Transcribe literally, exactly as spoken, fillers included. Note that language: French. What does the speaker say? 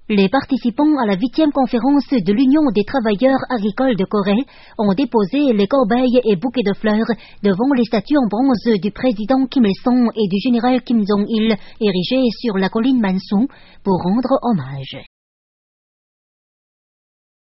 Les participants à la huitième conférence de l'Union des travailleurs agricoles de Corée ont déposé les corbeilles et bouquets de fleurs devant les statues en bronze du président Kim Il-sung et du général Kim Jong-il érigées sur la colline Mansu pour rendre hommage.